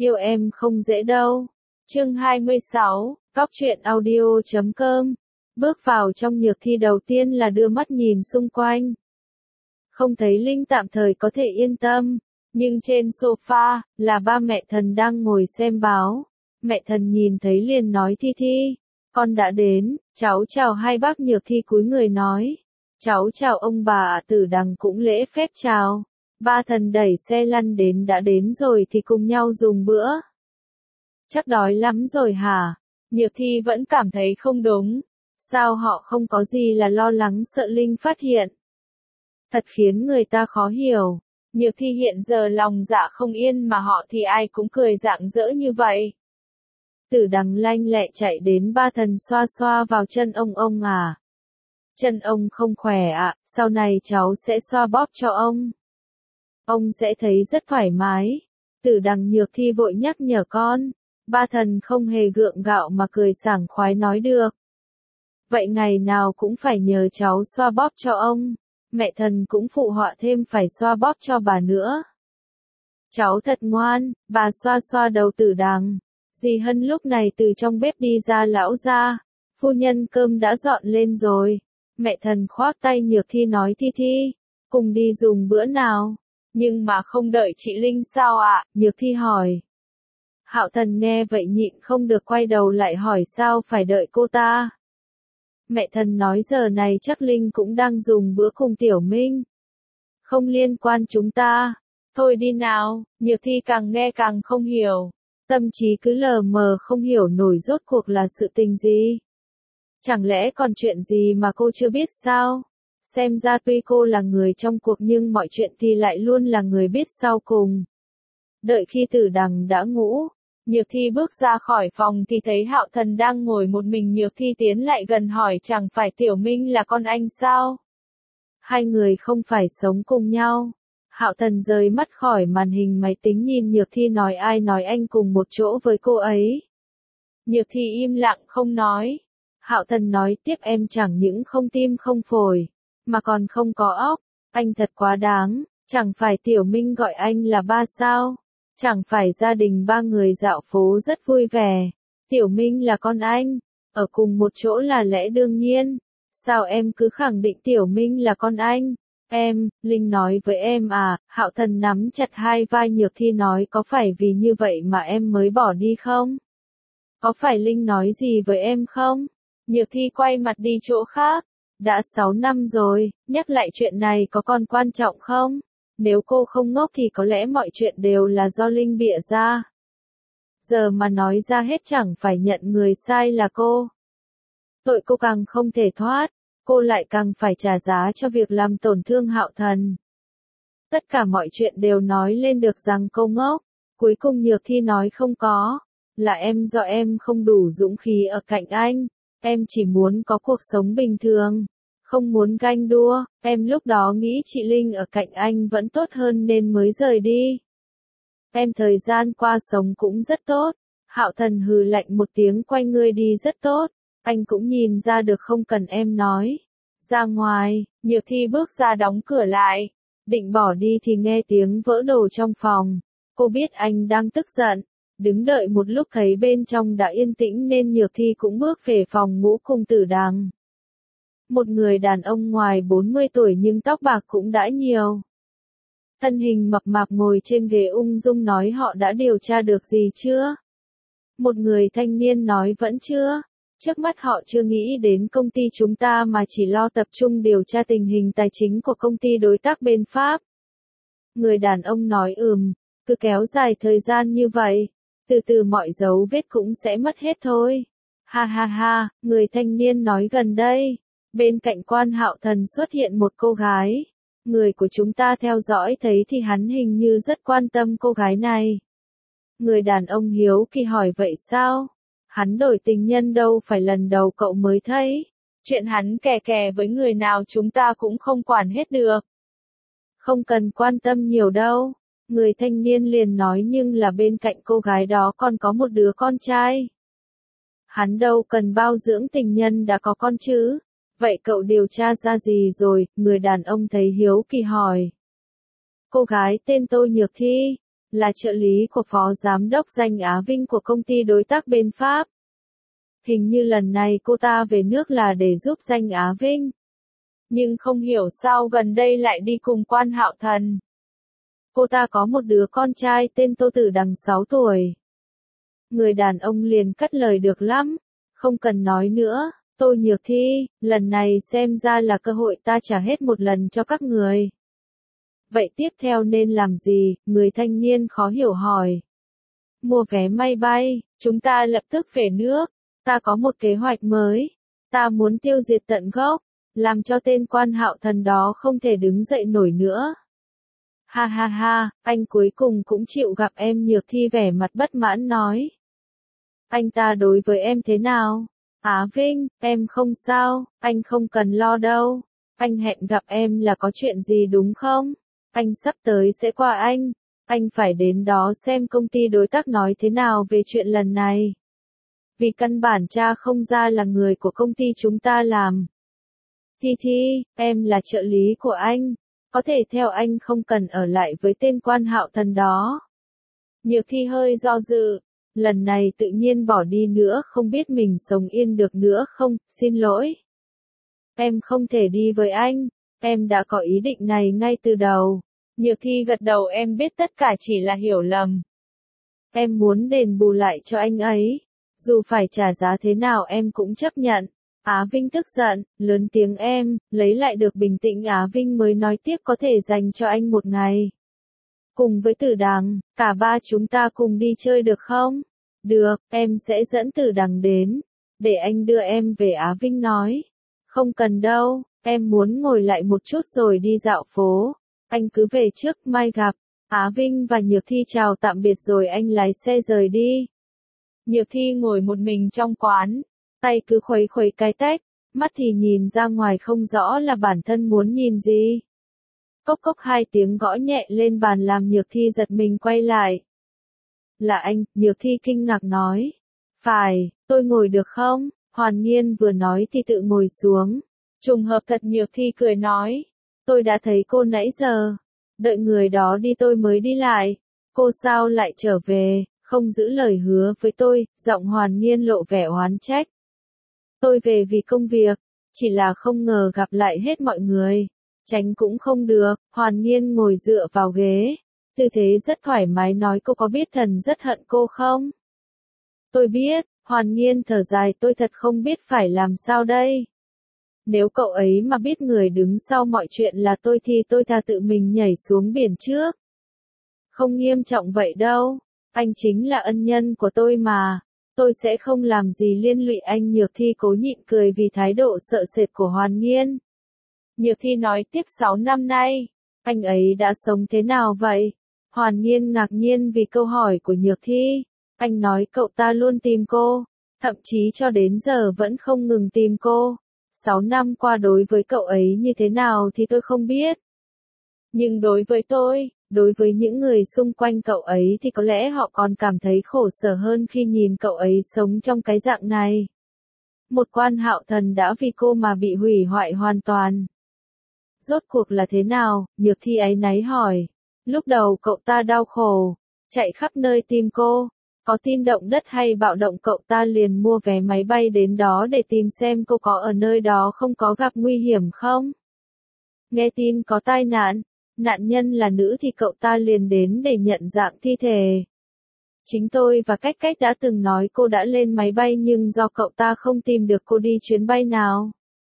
Yêu em không dễ đâu. Chương 26, Cóc truyện audio.com. Bước vào trong nhược thi đầu tiên là đưa mắt nhìn xung quanh. Không thấy Linh tạm thời có thể yên tâm, nhưng trên sofa, là ba mẹ Thần đang ngồi xem báo. Mẹ Thần nhìn thấy liền nói Thi Thi, con đã đến, cháu chào hai bác. Nhược thi cúi người nói, cháu chào ông bà ạ. Tử Đằng cũng lễ phép chào. Ba Thần đẩy xe lăn đến, đã đến rồi thì cùng nhau dùng bữa. Chắc đói lắm rồi hả? Nhược thi vẫn cảm thấy không đúng. Sao họ không có gì là lo lắng sợ Linh phát hiện? Thật khiến người ta khó hiểu. Nhược thi hiện giờ lòng dạ không yên mà họ thì ai cũng cười rạng rỡ như vậy. Tử Đằng lanh lẹ chạy đến. Ba Thần xoa xoa vào chân ông à. Chân ông không khỏe ạ, sau này cháu sẽ xoa bóp cho ông. Ông sẽ thấy rất thoải mái. Tử Đằng nhược thi vội nhắc nhở con. Ba Thần không hề gượng gạo mà cười sảng khoái nói được. Vậy ngày nào cũng phải nhờ cháu xoa bóp cho ông. Mẹ Thần cũng phụ họa thêm phải xoa bóp cho bà nữa. Cháu thật ngoan, bà xoa xoa đầu Tử Đằng. Dì Hân lúc này từ trong bếp đi ra. Lão gia, phu nhân cơm đã dọn lên rồi. Mẹ Thần khoác tay nhược thi nói Thi Thi, cùng đi dùng bữa nào. Nhưng mà không đợi chị Linh sao ạ? Nhược thi hỏi. Hạo Thần nghe vậy nhịn không được quay đầu lại hỏi sao phải đợi cô ta. Mẹ Thần nói giờ này chắc Linh cũng đang dùng bữa cùng Tiểu Minh. Không liên quan chúng ta. Thôi đi nào. Nhược thi càng nghe càng không hiểu. Tâm trí cứ lờ mờ không hiểu nổi rốt cuộc là sự tình gì. Chẳng lẽ còn chuyện gì mà cô chưa biết sao? Xem ra tuy cô là người trong cuộc nhưng mọi chuyện thì lại luôn là người biết sau cùng. Đợi khi Tử Đằng đã ngủ, Nhược thi bước ra khỏi phòng thì thấy Hạo Thần đang ngồi một mình. Nhược thi tiến lại gần hỏi chẳng phải Tiểu Minh là con anh sao? Hai người không phải sống cùng nhau. Hạo Thần rời mắt khỏi màn hình máy tính nhìn Nhược thi nói ai nói anh cùng một chỗ với cô ấy. Nhược thi im lặng không nói. Hạo Thần nói tiếp em chẳng những không tim không phổi, mà còn không có óc. Anh thật quá đáng, chẳng phải Tiểu Minh gọi anh là ba sao? Chẳng phải gia đình ba người dạo phố rất vui vẻ. Tiểu Minh là con anh, ở cùng một chỗ là lẽ đương nhiên. Sao em cứ khẳng định Tiểu Minh là con anh? Em, Linh nói với em à? Hạo Thần nắm chặt hai vai Nhược thi nói có phải vì như vậy mà em mới bỏ đi không? Có phải Linh nói gì với em không? Nhược thi quay mặt đi chỗ khác. Đã 6 năm rồi, nhắc lại chuyện này có còn quan trọng không? Nếu cô không ngốc thì có lẽ mọi chuyện đều là do Linh bịa ra. Giờ mà nói ra hết chẳng phải nhận người sai là cô. Tội cô càng không thể thoát, cô lại càng phải trả giá cho việc làm tổn thương Hạo Thần. Tất cả mọi chuyện đều nói lên được rằng cô ngốc. Cuối cùng Nhược thi nói không có. Là em do em không đủ dũng khí ở cạnh anh. Em chỉ muốn có cuộc sống bình thường. Không muốn ganh đua, em lúc đó nghĩ chị Linh ở cạnh anh vẫn tốt hơn nên mới rời đi. Em thời gian qua sống cũng rất tốt. Hạo Thần hừ lạnh một tiếng quay người đi rất tốt. Anh cũng nhìn ra được không cần em nói. Ra ngoài, Nhược thi bước ra đóng cửa lại. Định bỏ đi thì nghe tiếng vỡ đồ trong phòng. Cô biết anh đang tức giận. Đứng đợi một lúc thấy bên trong đã yên tĩnh nên Nhược thi cũng bước về phòng ngủ cùng Tử Đằng. Một người đàn ông ngoài 40 tuổi nhưng tóc bạc cũng đã nhiều. Thân hình mập mạp ngồi trên ghế ung dung nói họ đã điều tra được gì chưa? Một người thanh niên nói vẫn chưa. Trước mắt họ chưa nghĩ đến công ty chúng ta mà chỉ lo tập trung điều tra tình hình tài chính của công ty đối tác bên Pháp. Người đàn ông nói cứ kéo dài thời gian như vậy, từ từ mọi dấu vết cũng sẽ mất hết thôi. Ha ha ha, người thanh niên nói gần đây. Bên cạnh Quan Hạo Thần xuất hiện một cô gái. Người của chúng ta theo dõi thấy thì hắn hình như rất quan tâm cô gái này. Người đàn ông hiếu kỳ hỏi vậy sao? Hắn đổi tình nhân đâu phải lần đầu cậu mới thấy. Chuyện hắn kè kè với người nào chúng ta cũng không quản hết được. Không cần quan tâm nhiều đâu. Người thanh niên liền nói nhưng là bên cạnh cô gái đó còn có một đứa con trai. Hắn đâu cần bao dưỡng tình nhân đã có con chứ. Vậy cậu điều tra ra gì rồi? Người đàn ông thấy hiếu kỳ hỏi. Cô gái tên Tô Nhược Thi. là trợ lý của phó giám đốc Danh Á Vinh của công ty đối tác bên Pháp. Hình như lần này cô ta về nước là để giúp Danh Á Vinh. Nhưng không hiểu sao gần đây lại đi cùng Quan Hạo Thần. Cô ta có một đứa con trai tên Tô Tử Đằng 6 tuổi. Người đàn ông liền cắt lời được lắm. Không cần nói nữa, Tô Nhược Thi, lần này xem ra là cơ hội ta trả hết một lần cho các người. Vậy tiếp theo nên làm gì? Người thanh niên khó hiểu hỏi. Mua vé máy bay, chúng ta lập tức về nước. Ta có một kế hoạch mới. Ta muốn tiêu diệt tận gốc, làm cho tên Quan Hạo Thần đó không thể đứng dậy nổi nữa. Ha ha ha, anh cuối cùng cũng chịu gặp em. Nhược Thi vẻ mặt bất mãn nói. Anh ta đối với em thế nào? Á Vinh, em không sao, anh không cần lo đâu. Anh hẹn gặp em là có chuyện gì đúng không? Anh sắp tới sẽ qua anh phải đến đó xem công ty đối tác nói thế nào về chuyện lần này. Vì căn bản cha không ra là người của công ty chúng ta làm. Thi, em là trợ lý của anh, có thể theo anh không cần ở lại với tên Quan Hạo Thần đó. Nhược Thi hơi do dự, lần này tự nhiên bỏ đi nữa không biết mình sống yên được nữa không, xin lỗi. Em không thể đi với anh, em đã có ý định này ngay từ đầu. Nhược Thi gật đầu em biết tất cả chỉ là hiểu lầm. Em muốn đền bù lại cho anh ấy. Dù phải trả giá thế nào em cũng chấp nhận. Á Vinh tức giận, lớn tiếng em, lấy lại được bình tĩnh Á Vinh mới nói tiếp có thể dành cho anh một ngày. Cùng với Tử Đằng, cả ba chúng ta cùng đi chơi được không? Được, em sẽ dẫn Tử Đằng đến. Để anh đưa em về Á Vinh nói. Không cần đâu, em muốn ngồi lại một chút rồi đi dạo phố. Anh cứ về trước, mai gặp. Á Vinh và Nhược Thi chào tạm biệt rồi anh lái xe rời đi. Nhược Thi ngồi một mình trong quán, tay cứ khuấy khuấy cái tách, mắt thì nhìn ra ngoài không rõ là bản thân muốn nhìn gì. Cốc cốc hai tiếng gõ nhẹ lên bàn làm Nhược Thi giật mình quay lại. Là anh, Nhược Thi kinh ngạc nói. Phải, tôi ngồi được không? Hoàn Nghiên vừa nói thì tự ngồi xuống. Trùng hợp thật Nhược Thi cười nói. Tôi đã thấy cô nãy giờ. Đợi người đó đi tôi mới đi lại. Cô sao lại trở về, không giữ lời hứa với tôi, giọng Hoàn Nghiên lộ vẻ oán trách. Tôi về vì công việc, chỉ là không ngờ gặp lại hết mọi người. Tránh cũng không được, Hoàn Nghiên ngồi dựa vào ghế. Tư thế rất thoải mái nói cô có biết thần rất hận cô không? Tôi biết, Hoàn Nghiên thở dài tôi thật không biết phải làm sao đây. Nếu cậu ấy mà biết người đứng sau mọi chuyện là tôi thì tôi thà tự mình nhảy xuống biển trước. Không nghiêm trọng vậy đâu, anh chính là ân nhân của tôi mà. Tôi sẽ không làm gì liên lụy anh. Nhược Thi cố nhịn cười vì thái độ sợ sệt của Hoàn Nghiên. Nhược Thi nói tiếp 6 năm nay, anh ấy đã sống thế nào vậy? Hoàn Nghiên ngạc nhiên vì câu hỏi của Nhược Thi. Anh nói cậu ta luôn tìm cô, thậm chí cho đến giờ vẫn không ngừng tìm cô. 6 năm qua đối với cậu ấy như thế nào thì tôi không biết. Nhưng đối với tôi, đối với những người xung quanh cậu ấy thì có lẽ họ còn cảm thấy khổ sở hơn khi nhìn cậu ấy sống trong cái dạng này. Một Quan Hạo Thần đã vì cô mà bị hủy hoại hoàn toàn. Rốt cuộc là thế nào? Nhược Thi áy náy hỏi. Lúc đầu cậu ta đau khổ, chạy khắp nơi tìm cô. Có tin động đất hay bạo động cậu ta liền mua vé máy bay đến đó để tìm xem cô có ở nơi đó không có gặp nguy hiểm không. Nghe tin có tai nạn, nạn nhân là nữ thì cậu ta liền đến để nhận dạng thi thể. Chính tôi và Cách Cách đã từng nói cô đã lên máy bay nhưng do cậu ta không tìm được cô đi chuyến bay nào.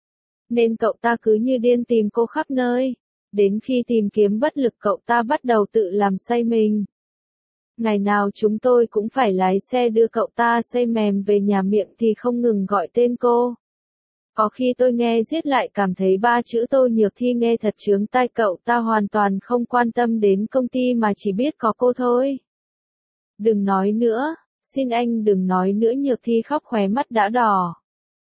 Nên cậu ta cứ như điên tìm cô khắp nơi. Đến khi tìm kiếm bất lực cậu ta bắt đầu tự làm say mình. Ngày nào chúng tôi cũng phải lái xe đưa cậu ta say mềm về nhà miệng thì không ngừng gọi tên cô. Có khi tôi nghe giết lại cảm thấy ba chữ Tô Nhược Thi nghe thật chướng tai. Cậu ta hoàn toàn không quan tâm đến công ty mà chỉ biết có cô thôi. Đừng nói nữa, xin anh đừng nói nữa. Nhược Thi khóc khóe mắt đã đỏ.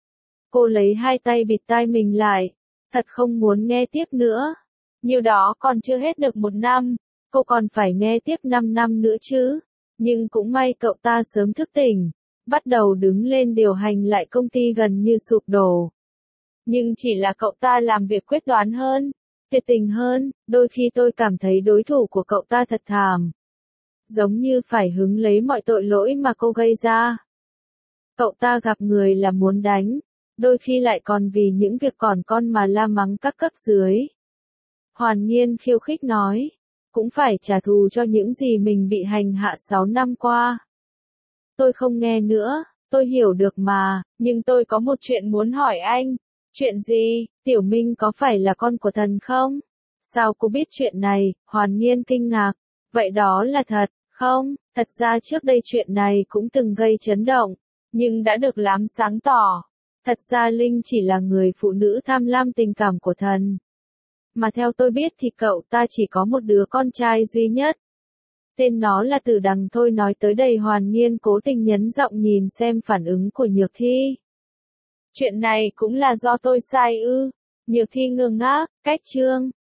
Cô lấy hai tay bịt tai mình lại, thật không muốn nghe tiếp nữa. Nhiều đó còn chưa hết được 1 năm, cô còn phải nghe tiếp 5 năm nữa chứ. Nhưng cũng may cậu ta sớm thức tỉnh, bắt đầu đứng lên điều hành lại công ty gần như sụp đổ. Nhưng chỉ là cậu ta làm việc quyết đoán hơn, tuyệt tình hơn, đôi khi tôi cảm thấy đối thủ của cậu ta thật thảm. giống như phải hứng lấy mọi tội lỗi mà cô gây ra. Cậu ta gặp người là muốn đánh, đôi khi lại còn vì những việc còn con mà la mắng các cấp dưới. Hoàn Nhiên khiêu khích nói, cũng phải trả thù cho những gì mình bị hành hạ 6 năm qua. Tôi không nghe nữa, tôi hiểu được mà, nhưng tôi có một chuyện muốn hỏi anh. Chuyện gì? Tiểu Minh có phải là con của thần không? Sao cô biết chuyện này? Hoàn Nhiên kinh ngạc. Vậy đó là thật, không? Thật ra trước đây chuyện này cũng từng gây chấn động, nhưng đã được làm sáng tỏ. Thật ra Linh chỉ là người phụ nữ tham lam tình cảm của thần. Mà theo tôi biết thì cậu ta chỉ có một đứa con trai duy nhất. Tên nó là Tử Đằng thôi. Nói tới đây Hoàn Nhiên cố tình nhấn giọng nhìn xem phản ứng của Nhược Thi. Chuyện này cũng là do tôi sai ư? Nhược Thi ngơ ngác, cách chương.